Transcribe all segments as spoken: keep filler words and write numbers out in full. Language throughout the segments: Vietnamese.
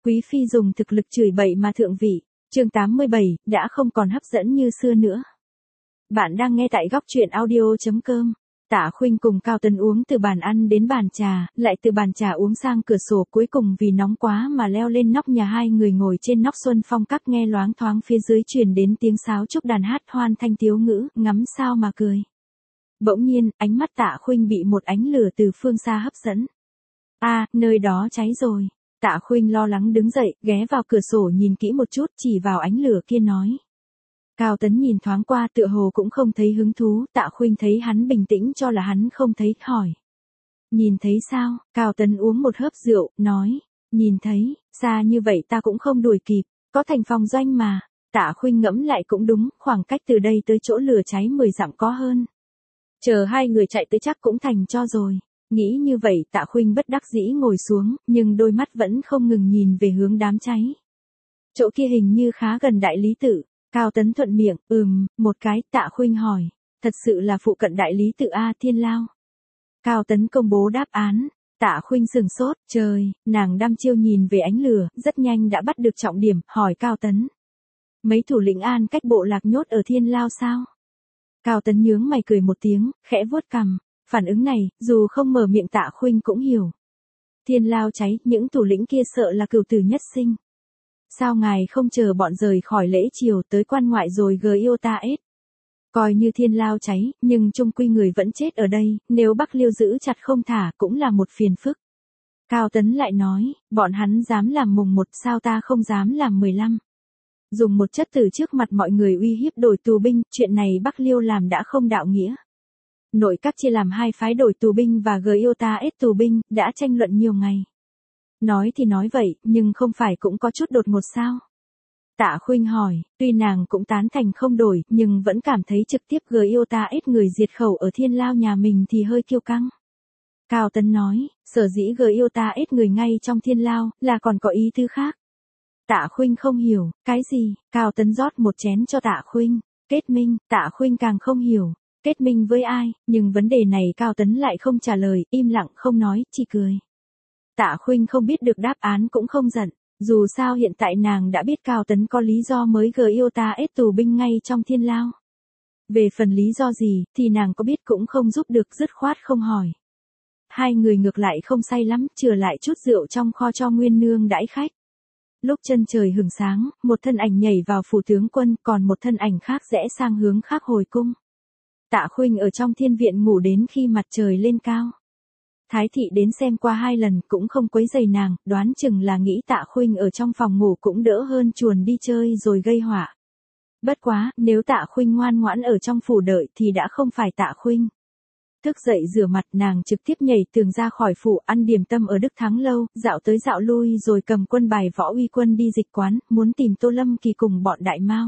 Quý phi dùng thực lực chửi bậy mà thượng vị. Chương tám mươi bảy, đã không còn hấp dẫn như xưa nữa. Bạn đang nghe tại góc truyện audio chấm com. Tạ Khuynh cùng Cao Tấn uống từ bàn ăn đến bàn trà, lại từ bàn trà uống sang cửa sổ, cuối cùng vì nóng quá mà leo lên nóc nhà. Hai người ngồi trên nóc Xuân Phong Các nghe loáng thoáng phía dưới truyền đến tiếng sáo trúc đàn hát hoan thanh tiếu ngữ, ngắm sao mà cười. Bỗng nhiên, ánh mắt Tạ Khuynh bị một ánh lửa từ phương xa hấp dẫn. A, à, nơi đó cháy rồi. Tạ Khuynh lo lắng đứng dậy, ghé vào cửa sổ nhìn kỹ một chút, chỉ vào ánh lửa kia nói. Cao Tấn nhìn thoáng qua tựa hồ cũng không thấy hứng thú. Tạ Khuynh thấy hắn bình tĩnh cho là hắn không thấy, hỏi. Nhìn thấy sao? Cao Tấn uống một hớp rượu, nói. Nhìn thấy, xa như vậy ta cũng không đuổi kịp, có thành phòng doanh mà. Tạ Khuynh ngẫm lại cũng đúng, khoảng cách từ đây tới chỗ lửa cháy mười dặm có hơn. Chờ hai người chạy tới chắc cũng thành cho rồi. Nghĩ như vậy Tạ Khuynh bất đắc dĩ ngồi xuống, nhưng đôi mắt vẫn không ngừng nhìn về hướng đám cháy. Chỗ kia hình như khá gần đại lý tự. Cao Tấn thuận miệng, ừm, một cái. Tạ Khuynh hỏi, thật sự là phụ cận đại lý tự A Thiên Lao? Cao Tấn công bố đáp án. Tạ Khuynh sừng sốt, trời, nàng đăm chiêu nhìn về ánh lửa, rất nhanh đã bắt được trọng điểm, hỏi Cao Tấn. Mấy thủ lĩnh An cách bộ lạc nhốt ở Thiên Lao sao? Cao Tấn nhướng mày cười một tiếng, khẽ vuốt cằm. Phản ứng này, dù không mở miệng Tạ Khuynh cũng hiểu. Thiên Lao cháy, những thủ lĩnh kia sợ là cửu tử nhất sinh. Sao ngài không chờ bọn rời khỏi lễ chiều tới quan ngoại rồi gờ yêu ta ết? Coi như Thiên Lao cháy, nhưng chung quy người vẫn chết ở đây, nếu Bắc Liêu giữ chặt không thả cũng là một phiền phức. Cao Tấn lại nói, bọn hắn dám làm mùng một sao ta không dám làm mười lăm. Dùng một chất tử trước mặt mọi người uy hiếp đổi tù binh, chuyện này Bắc Liêu làm đã không đạo nghĩa. Nội các chia làm hai phái đổi tù binh và gờ yêu ta ết tù binh, đã tranh luận nhiều ngày. Nói thì nói vậy, nhưng không phải cũng có chút đột ngột sao? Tạ Khuynh hỏi, tuy nàng cũng tán thành không đổi, nhưng vẫn cảm thấy trực tiếp gờ yêu ta ết người diệt khẩu ở Thiên Lao nhà mình thì hơi kiêu căng. Cao Tấn nói, sở dĩ gờ yêu ta ết người ngay trong Thiên Lao, là còn có ý tư khác. Tạ Khuynh không hiểu, cái gì? Cao Tấn rót một chén cho Tạ Khuynh. Kết minh. Tạ Khuynh càng không hiểu. Kết minh với ai? Nhưng vấn đề này Cao Tấn lại không trả lời, im lặng không nói, chỉ cười. Tạ Khuynh không biết được đáp án cũng không giận. Dù sao hiện tại nàng đã biết Cao Tấn có lý do mới gờ yêu ta ết tù binh ngay trong Thiên Lao. Về phần lý do gì, thì nàng có biết cũng không giúp được, dứt khoát không hỏi. Hai người ngược lại không say lắm, chừa lại chút rượu trong kho cho Nguyên Nương đãi khách. Lúc chân trời hửng sáng, một thân ảnh nhảy vào phủ tướng quân, còn một thân ảnh khác rẽ sang hướng khác hồi cung. Tạ Khuynh ở trong thiên viện ngủ đến khi mặt trời lên cao. Thái thị đến xem qua hai lần cũng không quấy rầy nàng, đoán chừng là nghĩ Tạ Khuynh ở trong phòng ngủ cũng đỡ hơn chuồn đi chơi rồi gây họa. Bất quá, nếu Tạ Khuynh ngoan ngoãn ở trong phủ đợi thì đã không phải Tạ Khuynh. Thức dậy rửa mặt, nàng trực tiếp nhảy tường ra khỏi phủ, ăn điểm tâm ở Đức Thắng Lâu, dạo tới dạo lui rồi cầm quân bài Võ Uy Quân đi dịch quán, muốn tìm Tô Lâm Kỳ cùng bọn Đại Mao.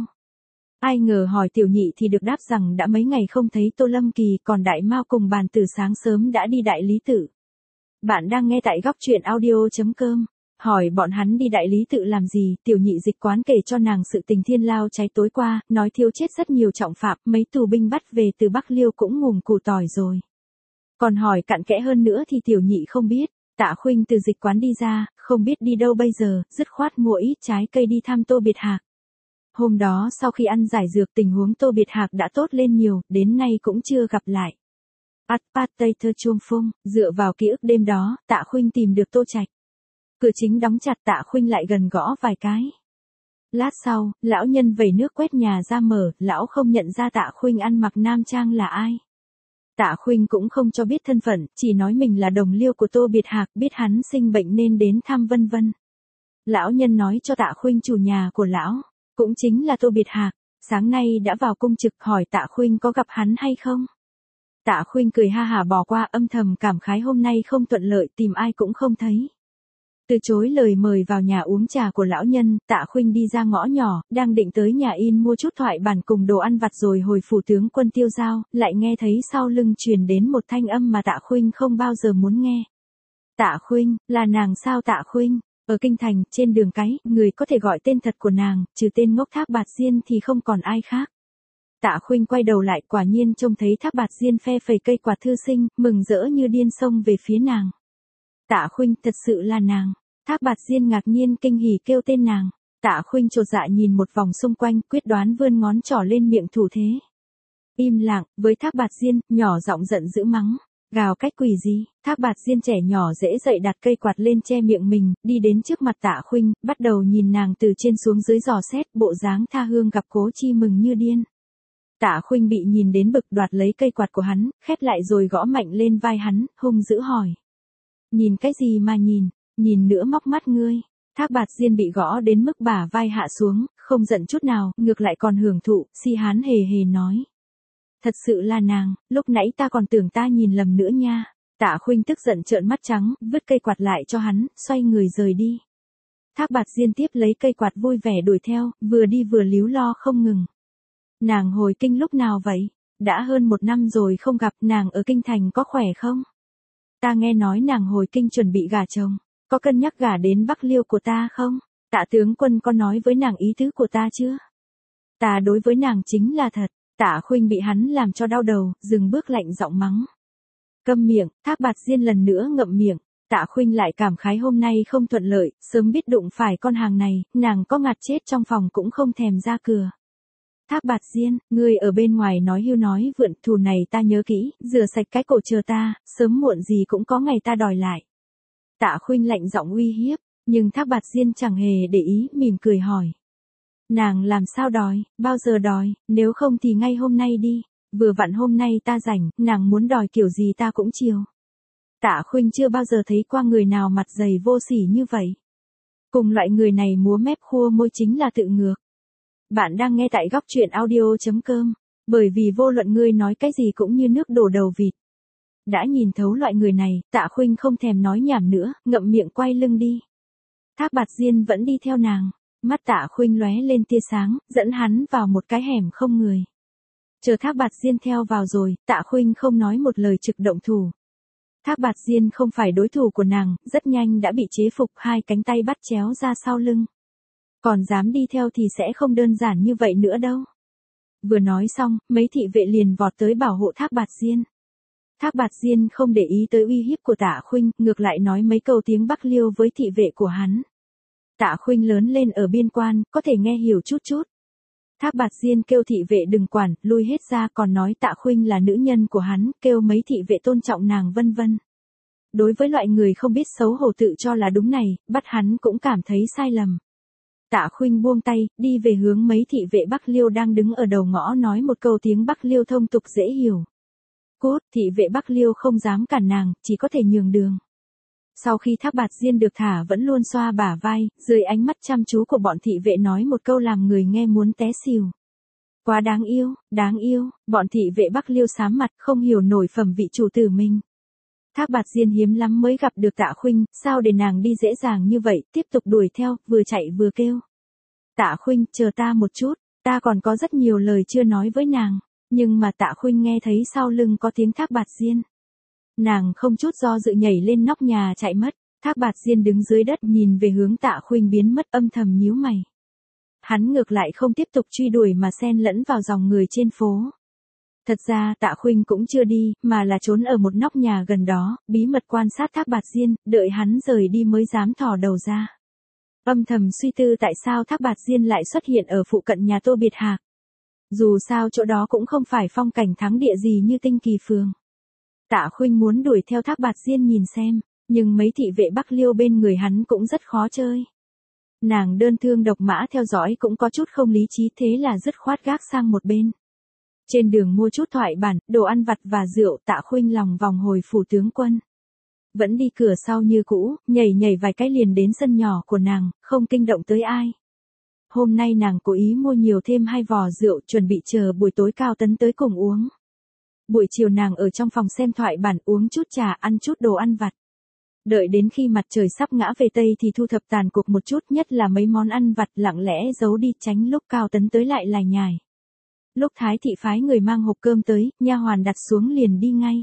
Ai ngờ hỏi tiểu nhị thì được đáp rằng đã mấy ngày không thấy Tô Lâm Kỳ, còn Đại Mao cùng bàn từ sáng sớm đã đi đại lý tự. Bạn đang nghe tại góc truyện audio chấm com. Hỏi bọn hắn đi đại lý tự làm gì, tiểu nhị dịch quán kể cho nàng sự tình Thiên Lao cháy tối qua, nói thiếu chết rất nhiều trọng phạm, mấy tù binh bắt về từ Bắc Liêu cũng ngùm củ tỏi rồi. Còn hỏi cặn kẽ hơn nữa thì tiểu nhị không biết. Tạ Khuynh từ dịch quán đi ra, không biết đi đâu bây giờ, dứt khoát mua ít trái cây đi thăm Tô Biệt Hạc. Hôm đó sau khi ăn giải dược tình huống Tô Biệt Hạc đã tốt lên nhiều, đến nay cũng chưa gặp lại. At pat tây thơ chuông phung, dựa vào ký ức đêm đó, Tạ Khuynh tìm được Tô Trạch. Cửa chính đóng chặt, Tạ Khuynh lại gần gõ vài cái. Lát sau, lão nhân vẩy nước quét nhà ra mở, lão không nhận ra Tạ Khuynh ăn mặc nam trang là ai. Tạ Khuynh cũng không cho biết thân phận, chỉ nói mình là đồng liêu của Tô Biệt Hạc, biết hắn sinh bệnh nên đến thăm vân vân. Lão nhân nói cho Tạ Khuynh chủ nhà của lão, cũng chính là Tô Biệt Hạc, sáng nay đã vào cung trực, hỏi Tạ Khuynh có gặp hắn hay không. Tạ Khuynh cười ha hả bỏ qua, âm thầm cảm khái hôm nay không thuận lợi, tìm ai cũng không thấy. Từ chối lời mời vào nhà uống trà của lão nhân, Tạ Khuynh đi ra ngõ nhỏ, đang định tới nhà in mua chút thoại bản cùng đồ ăn vặt rồi hồi phủ tướng quân tiêu giao, lại nghe thấy sau lưng truyền đến một thanh âm mà Tạ Khuynh không bao giờ muốn nghe. Tạ Khuynh, là nàng sao Tạ Khuynh? Ở kinh thành, trên đường cái, người có thể gọi tên thật của nàng, trừ tên ngốc Thác Bạt Diên thì không còn ai khác. Tạ Khuynh quay đầu lại, quả nhiên trông thấy Thác Bạt Diên phe phẩy cây quạt thư sinh, mừng rỡ như điên xông về phía nàng. Tạ Khuynh, thật sự là nàng. Thác Bạt Diên ngạc nhiên kinh hỉ kêu tên nàng. Tạ Khuynh chột dạ nhìn một vòng xung quanh, quyết đoán vươn ngón trỏ lên miệng thủ thế. Im lặng, với Thác Bạt Diên, nhỏ giọng giận dữ mắng. Gào cách quỷ gì? Thác Bạt Diên trẻ nhỏ dễ dậy đặt cây quạt lên che miệng mình, đi đến trước mặt Tạ Khuynh, bắt đầu nhìn nàng từ trên xuống dưới dò xét, bộ dáng tha hương gặp cố chi mừng như điên. Tạ Khuynh bị nhìn đến bực, đoạt lấy cây quạt của hắn, khép lại rồi gõ mạnh lên vai hắn, hung dữ hỏi. Nhìn cái gì mà nhìn, nhìn nữa móc mắt ngươi. Thác Bạt Diên bị gõ đến mức bả vai hạ xuống, không giận chút nào, ngược lại còn hưởng thụ, si hán hề hề nói. Thật sự là nàng, lúc nãy ta còn tưởng ta nhìn lầm nữa nha. Tạ Khuynh tức giận trợn mắt trắng, vứt cây quạt lại cho hắn, xoay người rời đi. Thác Bạt Diên tiếp lấy cây quạt vui vẻ đuổi theo, vừa đi vừa líu lo không ngừng. Nàng hồi kinh lúc nào vậy? Đã hơn một năm rồi không gặp, nàng ở kinh thành có khỏe không? Ta nghe nói nàng hồi kinh chuẩn bị gả chồng, có cân nhắc gả đến Bắc Liêu của ta không? Tạ tướng quân có nói với nàng ý tứ của ta chưa? Ta đối với nàng chính là thật. Tạ Khuynh bị hắn làm cho đau đầu, dừng bước lạnh giọng mắng. Câm miệng, Thác Bạt Diên lần nữa ngậm miệng. Tạ Khuynh lại cảm khái hôm nay không thuận lợi, sớm biết đụng phải con hàng này, nàng có ngạt chết trong phòng cũng không thèm ra cửa. Thác Bạt Diên, ngươi ở bên ngoài nói hưu nói vượn, thù này ta nhớ kỹ, rửa sạch cái cổ chờ ta, sớm muộn gì cũng có ngày ta đòi lại. Tạ Khuynh lạnh giọng uy hiếp, nhưng Thác Bạt Diên chẳng hề để ý, mỉm cười hỏi. Nàng làm sao đòi, bao giờ đòi, nếu không thì ngay hôm nay đi, vừa vặn hôm nay ta rảnh, nàng muốn đòi kiểu gì ta cũng chiều. Tạ Khuynh chưa bao giờ thấy qua người nào mặt dày vô sỉ như vậy. Cùng loại người này múa mép khua môi chính là tự ngược. Bạn đang nghe tại góc truyện audio chấm com, bởi vì vô luận ngươi nói cái gì cũng như nước đổ đầu vịt. Đã nhìn thấu loại người này, Tạ Khuynh không thèm nói nhảm nữa, ngậm miệng quay lưng đi. Thác Bạt Diên vẫn đi theo nàng. Mắt Tạ Khuynh lóe lên tia sáng, dẫn hắn vào một cái hẻm không người. Chờ Thác Bạt Diên theo vào rồi, Tạ Khuynh không nói một lời trực động thủ. Thác Bạt Diên không phải đối thủ của nàng, rất nhanh đã bị chế phục, hai cánh tay bắt chéo ra sau lưng. Còn dám đi theo thì sẽ không đơn giản như vậy nữa đâu. Vừa nói xong, mấy thị vệ liền vọt tới bảo hộ Thác Bạt Diên. Thác Bạt Diên không để ý tới uy hiếp của Tạ Khuynh, ngược lại nói mấy câu tiếng Bắc Liêu với thị vệ của hắn. Tạ Khuynh lớn lên ở biên quan, có thể nghe hiểu chút chút. Thác Bạt Diên kêu thị vệ đừng quản, lui hết ra, còn nói Tạ Khuynh là nữ nhân của hắn, kêu mấy thị vệ tôn trọng nàng vân vân. Đối với loại người không biết xấu hổ tự cho là đúng này, bắt hắn cũng cảm thấy sai lầm. Tạ Khuynh buông tay, đi về hướng mấy thị vệ Bắc Liêu đang đứng ở đầu ngõ nói một câu tiếng Bắc Liêu thông tục dễ hiểu. Cốt, thị vệ Bắc Liêu không dám cản nàng, chỉ có thể nhường đường. Sau khi Thác Bạt Diên được thả vẫn luôn xoa bả vai, dưới ánh mắt chăm chú của bọn thị vệ nói một câu làm người nghe muốn té xỉu. Quá đáng yêu, đáng yêu, bọn thị vệ Bắc Liêu xám mặt không hiểu nổi phẩm vị chủ tử mình. Thác Bạt Diên hiếm lắm mới gặp được Tạ Khuynh, sao để nàng đi dễ dàng như vậy, tiếp tục đuổi theo, vừa chạy vừa kêu. Tạ Khuynh, chờ ta một chút, ta còn có rất nhiều lời chưa nói với nàng, nhưng mà Tạ Khuynh nghe thấy sau lưng có tiếng Thác Bạt Diên. Nàng không chút do dự nhảy lên nóc nhà chạy mất, Thác Bạt Diên đứng dưới đất nhìn về hướng Tạ Khuynh biến mất âm thầm nhíu mày. Hắn ngược lại không tiếp tục truy đuổi mà xen lẫn vào dòng người trên phố. Thật ra Tạ Khuynh cũng chưa đi, mà là trốn ở một nóc nhà gần đó, bí mật quan sát Thác Bạt Diên, đợi hắn rời đi mới dám thò đầu ra. Âm thầm suy tư tại sao Thác Bạt Diên lại xuất hiện ở phụ cận nhà Tô Biệt Hạc. Dù sao chỗ đó cũng không phải phong cảnh thắng địa gì như Tinh Kỳ Phường. Tạ Khuynh muốn đuổi theo Thác Bạt Diên nhìn xem, nhưng mấy thị vệ Bắc Liêu bên người hắn cũng rất khó chơi. Nàng đơn thương độc mã theo dõi cũng có chút không lý trí, thế là dứt khoát gác sang một bên. Trên đường mua chút thoại bản, đồ ăn vặt và rượu, Tạ Khuynh lòng vòng hồi phủ tướng quân. Vẫn đi cửa sau như cũ, nhảy nhảy vài cái liền đến sân nhỏ của nàng, không kinh động tới ai. Hôm nay nàng cố ý mua nhiều thêm hai vò rượu, chuẩn bị chờ buổi tối Cao Tấn tới cùng uống. Buổi chiều nàng ở trong phòng xem thoại bản, uống chút trà, ăn chút đồ ăn vặt. Đợi đến khi mặt trời sắp ngã về Tây thì thu thập tàn cuộc một chút, nhất là mấy món ăn vặt lặng lẽ giấu đi, tránh lúc Cao Tấn tới lại lải nhải. Lúc Thái thị phái người mang hộp cơm tới, nha hoàn đặt xuống liền đi ngay.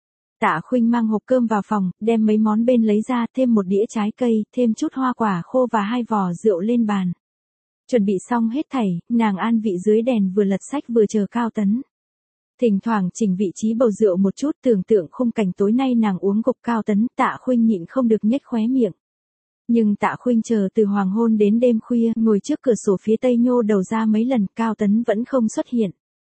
Tạ Khuynh mang hộp cơm vào phòng, đem mấy món bên lấy ra, thêm một đĩa trái cây, thêm chút hoa quả khô và hai vò rượu lên bàn. Chuẩn bị xong hết thảy, nàng an vị dưới đèn vừa lật sách vừa chờ Cao Tấn. Thỉnh thoảng chỉnh vị trí bầu rượu một chút, tưởng tượng khung cảnh tối nay nàng uống gục Cao Tấn, Tạ Khuynh nhịn không được nhếch khóe miệng. Nhưng Tạ Khuynh chờ từ hoàng hôn đến đêm khuya, ngồi trước cửa sổ phía tây nhô đầu ra mấy lần, Cao Tấn vẫn không xuất hiện.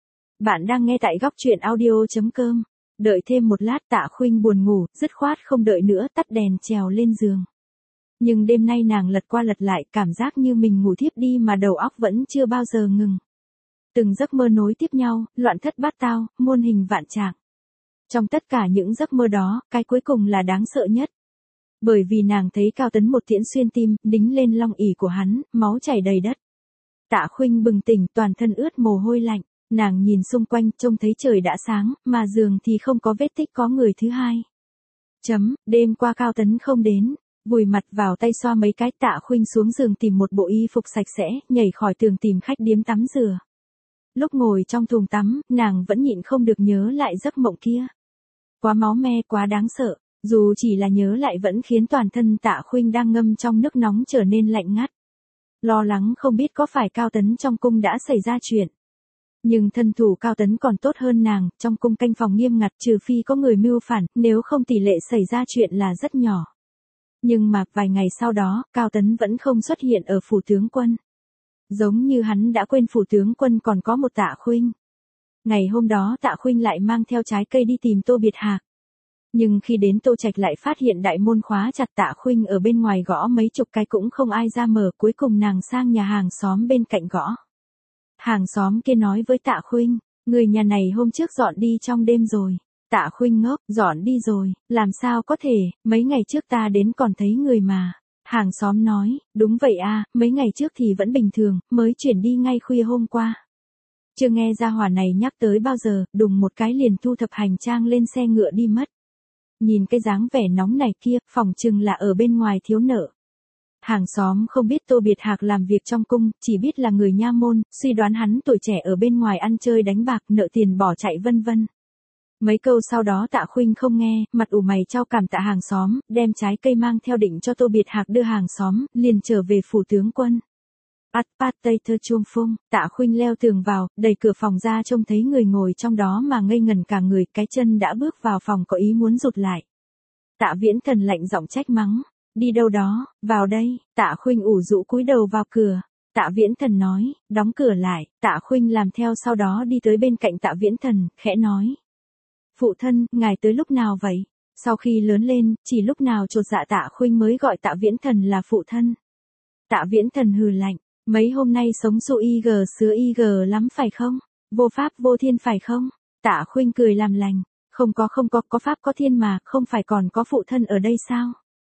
Bạn đang nghe tại góc truyện audio.com. Đợi thêm một lát, Tạ Khuynh buồn ngủ, dứt khoát không đợi nữa, tắt đèn trèo lên giường. Nhưng đêm nay nàng lật qua lật lại, cảm giác như mình ngủ thiếp đi mà đầu óc vẫn chưa bao giờ ngừng. Từng giấc mơ nối tiếp nhau, loạn thất bát tao, muôn hình vạn trạng. Trong tất cả những giấc mơ đó, cái cuối cùng là đáng sợ nhất. Bởi vì nàng thấy Cao Tấn một tiễn xuyên tim, đính lên long ỷ của hắn, máu chảy đầy đất. Tạ Khuynh bừng tỉnh, toàn thân ướt mồ hôi lạnh. Nàng nhìn xung quanh, trông thấy trời đã sáng, mà giường thì không có vết tích có người thứ hai. Chấm, đêm qua Cao Tấn không đến. Vùi mặt vào tay xoa mấy cái, Tạ Khuynh xuống giường tìm một bộ y phục sạch sẽ, nhảy khỏi tường tìm khách điếm tắm rửa. Lúc ngồi trong thùng tắm, nàng vẫn nhịn không được nhớ lại giấc mộng kia. Quá máu me, quá đáng sợ, dù chỉ là nhớ lại vẫn khiến toàn thân Tạ Khuynh đang ngâm trong nước nóng trở nên lạnh ngắt. Lo lắng không biết có phải Cao Tấn trong cung đã xảy ra chuyện. Nhưng thân thủ Cao Tấn còn tốt hơn nàng, trong cung canh phòng nghiêm ngặt, trừ phi có người mưu phản, nếu không tỷ lệ xảy ra chuyện là rất nhỏ. Nhưng mà, vài ngày sau đó, Cao Tấn vẫn không xuất hiện ở phủ tướng quân. Giống như hắn đã quên phủ tướng quân còn có một Tạ Khuynh. Ngày hôm đó Tạ Khuynh lại mang theo trái cây đi tìm Tô Biệt Hạc. Nhưng khi đến Tô Trạch lại phát hiện đại môn khóa chặt, Tạ Khuynh ở bên ngoài gõ mấy chục cái cũng không ai ra mở, cuối cùng nàng sang nhà hàng xóm bên cạnh gõ. Hàng xóm kia nói với Tạ Khuynh, người nhà này hôm trước dọn đi trong đêm rồi. Tạ Khuynh ngốc, dọn đi rồi, làm sao có thể, mấy ngày trước ta đến còn thấy người mà. Hàng xóm nói, đúng vậy à, mấy ngày trước thì vẫn bình thường, mới chuyển đi ngay khuya hôm qua. Chưa nghe gia hỏa này nhắc tới bao giờ, đùng một cái liền thu thập hành trang lên xe ngựa đi mất. Nhìn cái dáng vẻ nóng này kia, phỏng chừng là ở bên ngoài thiếu nợ. Hàng xóm không biết Tô Biệt Hạc làm việc trong cung, chỉ biết là người nha môn, suy đoán hắn tuổi trẻ ở bên ngoài ăn chơi đánh bạc, nợ tiền bỏ chạy vân vân. Mấy câu sau đó Tạ Khuynh không nghe, mặt ủ mày trao cảm tạ hàng xóm, đem trái cây mang theo định cho Tô Biệt Hạc đưa hàng xóm, liền trở về phủ tướng quân. Át pat tây thơ chuông phung, Tạ Khuynh leo tường vào, đẩy cửa phòng ra trông thấy người ngồi trong đó mà ngây ngẩn cả người, cái chân đã bước vào phòng có ý muốn rụt lại. Tạ Viễn Thần lạnh giọng trách mắng, đi đâu đó, vào đây. Tạ Khuynh ủ rũ cúi đầu vào cửa. Tạ Viễn Thần nói, đóng cửa lại. Tạ Khuynh làm theo, sau đó đi tới bên cạnh Tạ Viễn Thần, khẽ nói. Phụ thân, ngài tới lúc nào vậy? Sau khi lớn lên, chỉ lúc nào chột dạ Tạ Khuynh mới gọi Tạ Viễn Thần là phụ thân. Tạ Viễn Thần hừ lạnh, mấy hôm nay sống su y gờ sứa y gờ lắm phải không? Vô pháp vô thiên phải không? Tạ Khuynh cười làm lành, không có không có, có pháp có thiên mà, không phải còn có phụ thân ở đây sao?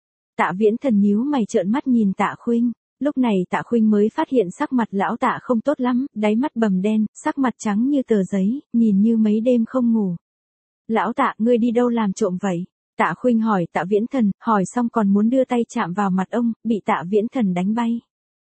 Tạ Viễn Thần nhíu mày trợn mắt nhìn Tạ Khuynh. Lúc này Tạ Khuynh mới phát hiện sắc mặt lão Tạ không tốt lắm, đáy mắt bầm đen, sắc mặt trắng như tờ giấy, nhìn như mấy đêm không ngủ. Lão Tạ, ngươi đi đâu làm trộm vậy? Tạ Khuynh hỏi Tạ Viễn Thần, hỏi xong còn muốn đưa tay chạm vào mặt ông, bị Tạ Viễn Thần đánh bay.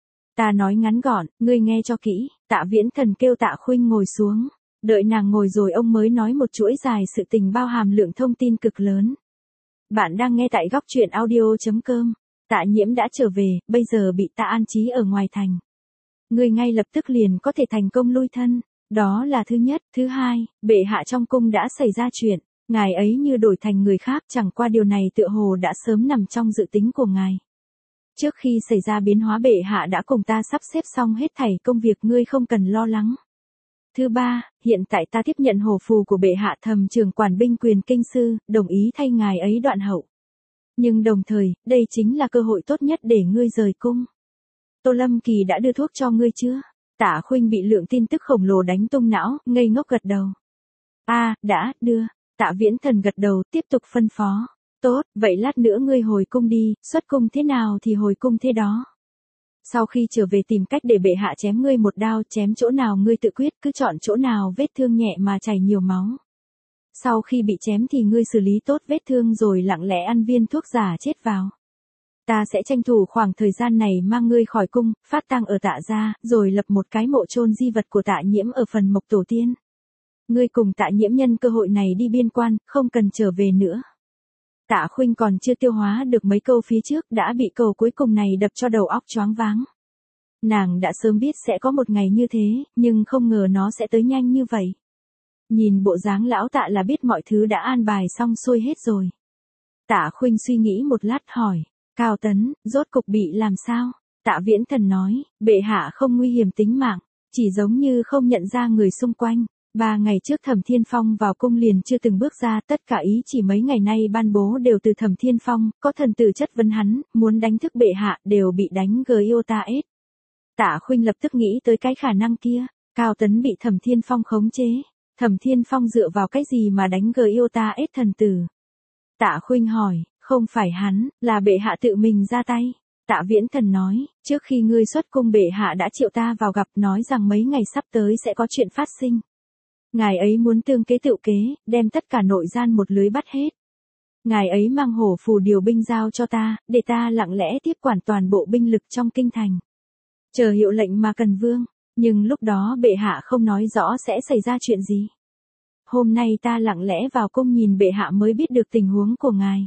Ta nói ngắn gọn, ngươi nghe cho kỹ. Tạ Viễn Thần kêu Tạ Khuynh ngồi xuống. Đợi nàng ngồi rồi ông mới nói một chuỗi dài sự tình bao hàm lượng thông tin cực lớn. Bạn đang nghe tại góc truyện audio.com. Tạ Nhiễm đã trở về, bây giờ bị Tạ an trí ở ngoài thành. Ngươi ngay lập tức liền có thể thành công lui thân. Đó là thứ nhất. Thứ hai, bệ hạ trong cung đã xảy ra chuyện. Ngài ấy như đổi thành người khác, chẳng qua điều này tựa hồ đã sớm nằm trong dự tính của ngài. Trước khi xảy ra biến hóa, bệ hạ đã cùng ta sắp xếp xong hết thảy công việc, ngươi không cần lo lắng. Thứ ba, hiện tại ta tiếp nhận hổ phù của bệ hạ, thầm trưởng quản binh quyền kinh sư, đồng ý thay ngài ấy đoạn hậu. Nhưng đồng thời, đây chính là cơ hội tốt nhất để ngươi rời cung. Tô Lâm Kỳ đã đưa thuốc cho ngươi chưa? Tạ Khuynh bị lượng tin tức khổng lồ đánh tung não, ngây ngốc gật đầu. A, à, đã, đưa. Tạ Viễn Thần gật đầu, tiếp tục phân phó. Tốt, vậy lát nữa ngươi hồi cung đi, xuất cung thế nào thì hồi cung thế đó. Sau khi trở về tìm cách để bệ hạ chém ngươi một đao, chém chỗ nào ngươi tự quyết, cứ chọn chỗ nào vết thương nhẹ mà chảy nhiều máu. Sau khi bị chém thì ngươi xử lý tốt vết thương rồi lặng lẽ ăn viên thuốc giả chết vào. Ta sẽ tranh thủ khoảng thời gian này mang ngươi khỏi cung, phát tang ở Tạ gia, rồi lập một cái mộ chôn di vật của Tạ Nhiễm ở phần mộc tổ tiên. Ngươi cùng Tạ Nhiễm nhân cơ hội này đi biên quan, không cần trở về nữa. Tạ Khuynh còn chưa tiêu hóa được mấy câu phía trước đã bị câu cuối cùng này đập cho đầu óc choáng váng. Nàng đã sớm biết sẽ có một ngày như thế, nhưng không ngờ nó sẽ tới nhanh như vậy. Nhìn bộ dáng lão Tạ là biết mọi thứ đã an bài xong xuôi hết rồi. Tạ Khuynh suy nghĩ một lát hỏi, Cao Tấn, rốt cục bị làm sao? Tạ Viễn Thần nói, bệ hạ không nguy hiểm tính mạng, chỉ giống như không nhận ra người xung quanh. Ba ngày trước Thẩm Thiên Phong vào cung liền chưa từng bước ra, tất cả ý chỉ mấy ngày nay ban bố đều từ Thẩm Thiên Phong, có thần tử chất vấn hắn, muốn đánh thức bệ hạ đều bị đánh Giota S. Tạ Khuynh lập tức nghĩ tới cái khả năng kia, Cao Tấn bị Thẩm Thiên Phong khống chế. Thẩm Thiên Phong dựa vào cái gì mà đánh Giota S thần tử? Tạ Khuynh hỏi, không phải hắn, là bệ hạ tự mình ra tay. Tạ Viễn Thần nói, trước khi ngươi xuất cung bệ hạ đã triệu ta vào gặp, nói rằng mấy ngày sắp tới sẽ có chuyện phát sinh. Ngài ấy muốn tương kế tựu kế, đem tất cả nội gian một lưới bắt hết. Ngài ấy mang hổ phù điều binh giao cho ta, để ta lặng lẽ tiếp quản toàn bộ binh lực trong kinh thành. Chờ hiệu lệnh mà cần vương, nhưng lúc đó bệ hạ không nói rõ sẽ xảy ra chuyện gì. Hôm nay ta lặng lẽ vào cung nhìn bệ hạ mới biết được tình huống của ngài.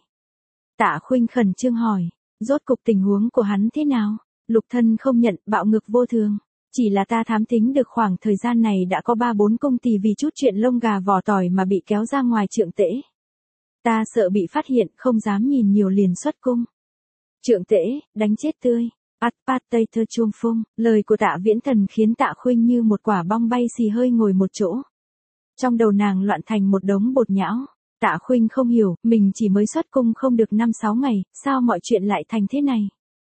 Tạ Khuynh khẩn trương hỏi, rốt cục tình huống của hắn thế nào? Lục thân không nhận, bạo ngược vô thường. Chỉ là ta thám thính được khoảng thời gian này đã có ba bốn công tỳ vì chút chuyện lông gà vỏ tỏi mà bị kéo ra ngoài trượng tễ. Ta sợ bị phát hiện, không dám nhìn nhiều liền xuất cung. Trượng tễ, đánh chết tươi. Atpatater chuông phung, lời của Tạ Viễn Thần khiến Tạ Khuynh như một quả bong bay xì hơi ngồi một chỗ. Trong đầu nàng loạn thành một đống bột nhão. Tạ Khuynh không hiểu, mình chỉ mới xuất cung không được năm sáu ngày, sao mọi chuyện lại thành thế này?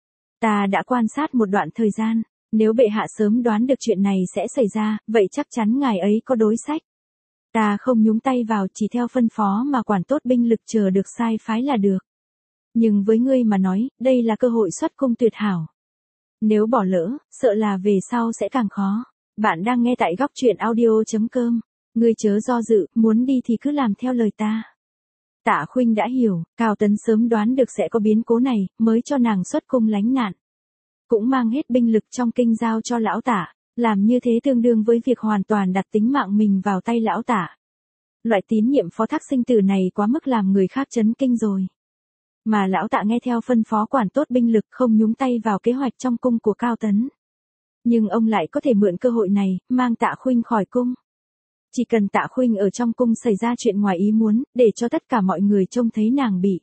Ta đã quan sát một đoạn thời gian, nếu bệ hạ sớm đoán được chuyện này sẽ xảy ra, vậy chắc chắn ngài ấy có đối sách. Ta không nhúng tay vào, chỉ theo phân phó mà quản tốt binh lực chờ được sai phái là được. Nhưng với ngươi mà nói, đây là cơ hội xuất cung tuyệt hảo. Nếu bỏ lỡ, sợ là về sau sẽ càng khó. Bạn đang nghe tại góc truyện audio chấm com. Ngươi chớ do dự, muốn đi thì cứ làm theo lời ta. Tạ Khuynh đã hiểu, Cao Tấn sớm đoán được sẽ có biến cố này, mới cho nàng xuất cung lánh nạn. Cũng mang hết binh lực trong kinh giao cho lão Tạ, làm như thế tương đương với việc hoàn toàn đặt tính mạng mình vào tay lão Tạ. Loại tín nhiệm phó thác sinh tử này quá mức làm người khác chấn kinh rồi. Mà lão Tạ nghe theo phân phó quản tốt binh lực, không nhúng tay vào kế hoạch trong cung của Cao Tấn. Nhưng ông lại có thể mượn cơ hội này, mang Tạ Khuynh khỏi cung. Chỉ cần Tạ Khuynh ở trong cung xảy ra chuyện ngoài ý muốn, để cho tất cả mọi người trông thấy nàng bị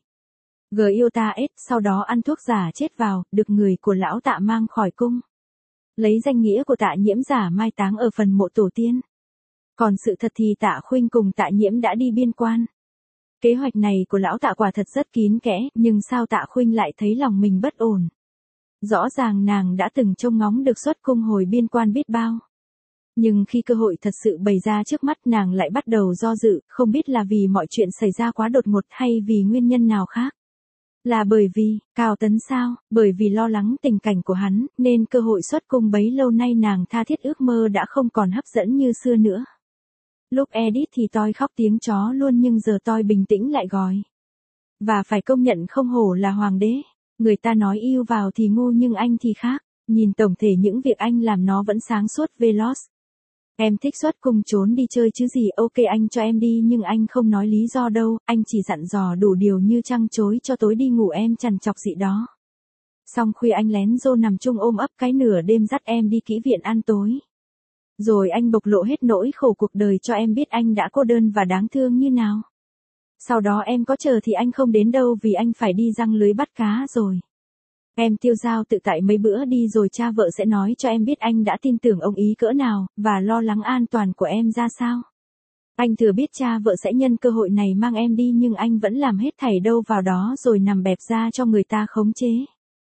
Giota S, sau đó ăn thuốc giả chết vào, được người của lão Tạ mang khỏi cung. Lấy danh nghĩa của Tạ Nhiễm giả mai táng ở phần mộ tổ tiên. Còn sự thật thì Tạ Khuynh cùng Tạ Nhiễm đã đi biên quan. Kế hoạch này của lão Tạ quả thật rất kín kẽ, nhưng sao Tạ Khuynh lại thấy lòng mình bất ổn? Rõ ràng nàng đã từng trông ngóng được xuất cung hồi biên quan biết bao. Nhưng khi cơ hội thật sự bày ra trước mắt nàng lại bắt đầu do dự, không biết là vì mọi chuyện xảy ra quá đột ngột hay vì nguyên nhân nào khác. Là bởi vì, Cao Tấn sao, bởi vì lo lắng tình cảnh của hắn, nên cơ hội xuất cung bấy lâu nay nàng tha thiết ước mơ đã không còn hấp dẫn như xưa nữa. Lúc edit thì toi khóc tiếng chó luôn nhưng giờ toi bình tĩnh lại gọi. Và phải công nhận không hổ là hoàng đế, người ta nói yêu vào thì ngu nhưng anh thì khác, nhìn tổng thể những việc anh làm nó vẫn sáng suốt veloz. Em thích xuất cung trốn đi chơi chứ gì, ok anh cho em đi nhưng anh không nói lý do đâu, anh chỉ dặn dò đủ điều như trăng chối cho tối đi ngủ em chằn chọc gì đó. Xong khuya anh lén dô nằm chung ôm ấp cái nửa đêm dắt em đi kỹ viện ăn tối. Rồi anh bộc lộ hết nỗi khổ cuộc đời cho em biết anh đã cô đơn và đáng thương như nào. Sau đó em có chờ thì anh không đến đâu vì anh phải đi giăng lưới bắt cá rồi. Em tiêu dao tự tại mấy bữa đi rồi cha vợ sẽ nói cho em biết anh đã tin tưởng ông ý cỡ nào, và lo lắng an toàn của em ra sao. Anh thừa biết cha vợ sẽ nhân cơ hội này mang em đi nhưng anh vẫn làm hết thảy đâu vào đó rồi nằm bẹp ra cho người ta khống chế.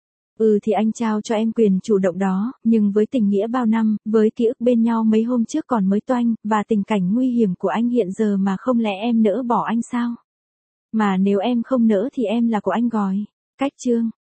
Ừ thì anh trao cho em quyền chủ động đó, nhưng với tình nghĩa bao năm, với ký ức bên nhau mấy hôm trước còn mới toanh, và tình cảnh nguy hiểm của anh hiện giờ mà không lẽ em nỡ bỏ anh sao? Mà nếu em không nỡ thì em là của anh gọi. Cách chương.